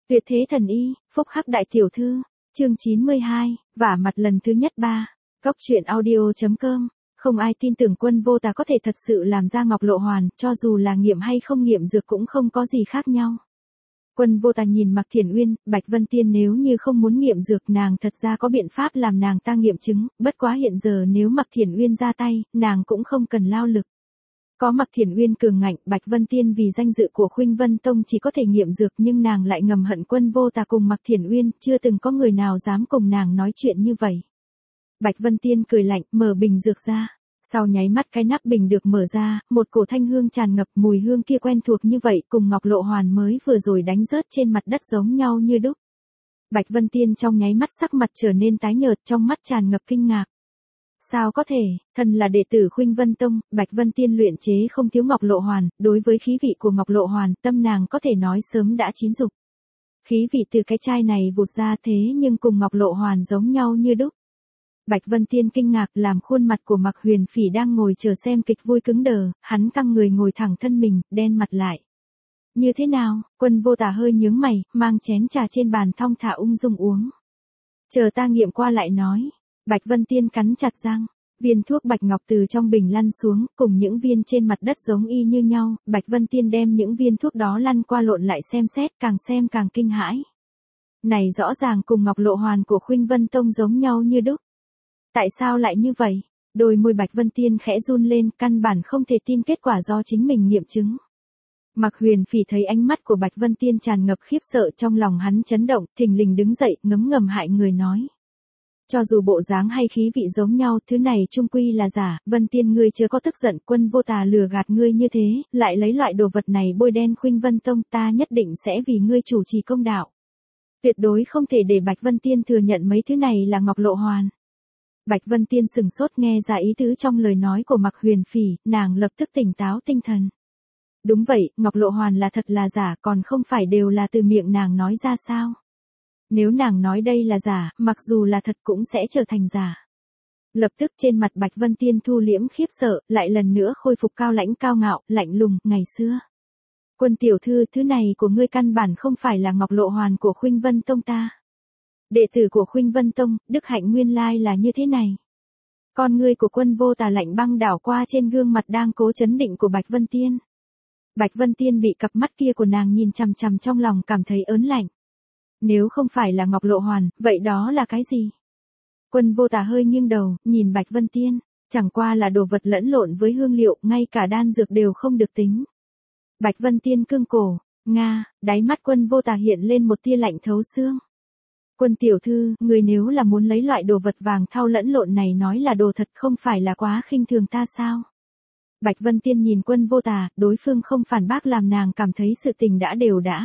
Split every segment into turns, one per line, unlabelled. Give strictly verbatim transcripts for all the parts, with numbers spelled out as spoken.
Tuyệt thế thần y, phúc hắc đại tiểu thư, chương chín mươi hai, vả mặt lần thứ nhất ba. Góc truyện audio.com, không ai tin tưởng Quân Vô Tà có thể thật sự làm ra Ngọc Lộ Hoàn, cho dù là nghiệm hay không nghiệm dược cũng không có gì khác nhau. Quân Vô Tà nhìn Mạc Thiển Uyên, Bạch Vân Tiên nếu như không muốn nghiệm dược nàng thật ra có biện pháp làm nàng ta nghiệm chứng, bất quá hiện giờ nếu Mạc Thiển Uyên ra tay, nàng cũng không cần lao lực. Có Mạc Thiển Uyên cường ngạnh, Bạch Vân Tiên vì danh dự của Khuynh Vân Tông chỉ có thể nghiệm dược nhưng nàng lại ngầm hận Quân Vô Tà cùng Mạc Thiển Uyên, chưa từng có người nào dám cùng nàng nói chuyện như vậy. Bạch Vân Tiên cười lạnh, mở bình dược ra. Sau nháy mắt cái nắp bình được mở ra, một cổ thanh hương tràn ngập, mùi hương kia quen thuộc như vậy cùng Ngọc Lộ Hoàn mới vừa rồi đánh rớt trên mặt đất giống nhau như đúc. Bạch Vân Tiên trong nháy mắt sắc mặt trở nên tái nhợt, trong mắt tràn ngập kinh ngạc. Sao có thể, thần là đệ tử Khuynh Vân Tông, Bạch Vân Tiên luyện chế không thiếu Ngọc Lộ Hoàn, đối với khí vị của Ngọc Lộ Hoàn, tâm nàng có thể nói sớm đã chín dục. Khí vị từ cái chai này vụt ra thế nhưng cùng Ngọc Lộ Hoàn giống nhau như đúc. Bạch Vân Tiên kinh ngạc làm khuôn mặt của Mạc Huyền Phỉ đang ngồi chờ xem kịch vui cứng đờ, hắn căng người ngồi thẳng thân mình, đen mặt lại. Như thế nào? Quân Vô Tà hơi nhướng mày, mang chén trà trên bàn thong thả ung dung uống. Chờ ta nghiệm qua lại nói. Bạch Vân Tiên cắn chặt răng, viên thuốc bạch ngọc từ trong bình lăn xuống, cùng những viên trên mặt đất giống y như nhau, Bạch Vân Tiên đem những viên thuốc đó lăn qua lộn lại xem xét, càng xem càng kinh hãi. Này rõ ràng cùng Ngọc Lộ Hoàn của Khuynh Vân Tông giống nhau như đúc. Tại sao lại như vậy? Đôi môi Bạch Vân Tiên khẽ run lên, căn bản không thể tin kết quả do chính mình nghiệm chứng. Mạc Huyền Phỉ thấy ánh mắt của Bạch Vân Tiên tràn ngập khiếp sợ, trong lòng hắn chấn động, thình lình đứng dậy, ngấm ngầm hại người nói. Cho dù bộ dáng hay khí vị giống nhau, thứ này chung quy là giả, Vân Tiên ngươi chưa có tức giận, Quân Vô Tà lừa gạt ngươi như thế, lại lấy loại đồ vật này bôi đen Khuynh Vân Tông, ta nhất định sẽ vì ngươi chủ trì công đạo. Tuyệt đối không thể để Bạch Vân Tiên thừa nhận mấy thứ này là Ngọc Lộ Hoàn. Bạch Vân Tiên sừng sốt nghe ra ý tứ trong lời nói của Mạc Huyền Phỉ, nàng lập tức tỉnh táo tinh thần. Đúng vậy, Ngọc Lộ Hoàn là thật là giả, còn không phải đều là từ miệng nàng nói ra sao? Nếu nàng nói đây là giả, mặc dù là thật cũng sẽ trở thành giả. Lập tức trên mặt Bạch Vân Tiên thu liễm khiếp sợ, lại lần nữa khôi phục cao lãnh cao ngạo, lạnh lùng, ngày xưa. Quân tiểu thư, thứ này của ngươi căn bản không phải là Ngọc Lộ Hoàn của Khuynh Vân Tông ta. Đệ tử của Khuynh Vân Tông, đức hạnh nguyên lai là như thế này. Con ngươi của Quân Vô Tà lạnh băng đảo qua trên gương mặt đang cố chấn định của Bạch Vân Tiên. Bạch Vân Tiên bị cặp mắt kia của nàng nhìn chằm chằm trong lòng cảm thấy ớn lạnh. Nếu không phải là Ngọc Lộ Hoàn, vậy đó là cái gì? Quân Vô Tà hơi nghiêng đầu, nhìn Bạch Vân Tiên, chẳng qua là đồ vật lẫn lộn với hương liệu, ngay cả đan dược đều không được tính. Bạch Vân Tiên cương cổ, nga, đáy mắt Quân Vô Tà hiện lên một tia lạnh thấu xương. Quân tiểu thư, người nếu là muốn lấy loại đồ vật vàng thau lẫn lộn này nói là đồ thật không phải là quá khinh thường ta sao? Bạch Vân Tiên nhìn Quân Vô Tà, đối phương không phản bác làm nàng cảm thấy sự tình đã đều đã.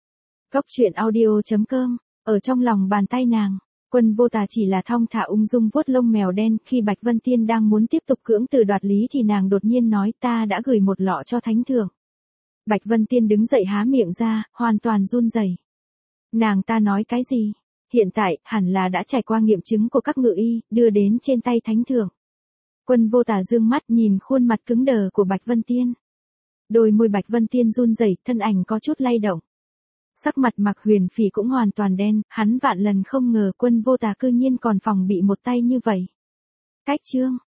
Góc truyện audio.com, ở trong lòng bàn tay nàng, Quân Vô Tà chỉ là thong thả ung dung vuốt lông mèo đen, khi Bạch Vân Tiên đang muốn tiếp tục cưỡng từ đoạt lý thì nàng đột nhiên nói ta đã gửi một lọ cho thánh thượng. Bạch Vân Tiên đứng dậy há miệng ra, hoàn toàn run rẩy. Nàng ta nói cái gì? Hiện tại, hẳn là đã trải qua nghiệm chứng của các ngự y, đưa đến trên tay thánh thượng. Quân Vô Tà dương mắt nhìn khuôn mặt cứng đờ của Bạch Vân Tiên. Đôi môi Bạch Vân Tiên run rẩy, thân ảnh có chút lay động. Sắc mặt Mạc Huyền Phỉ cũng hoàn toàn đen, hắn vạn lần không ngờ Quân Vô Tà cư nhiên còn phòng bị một tay như vậy. Cách chương,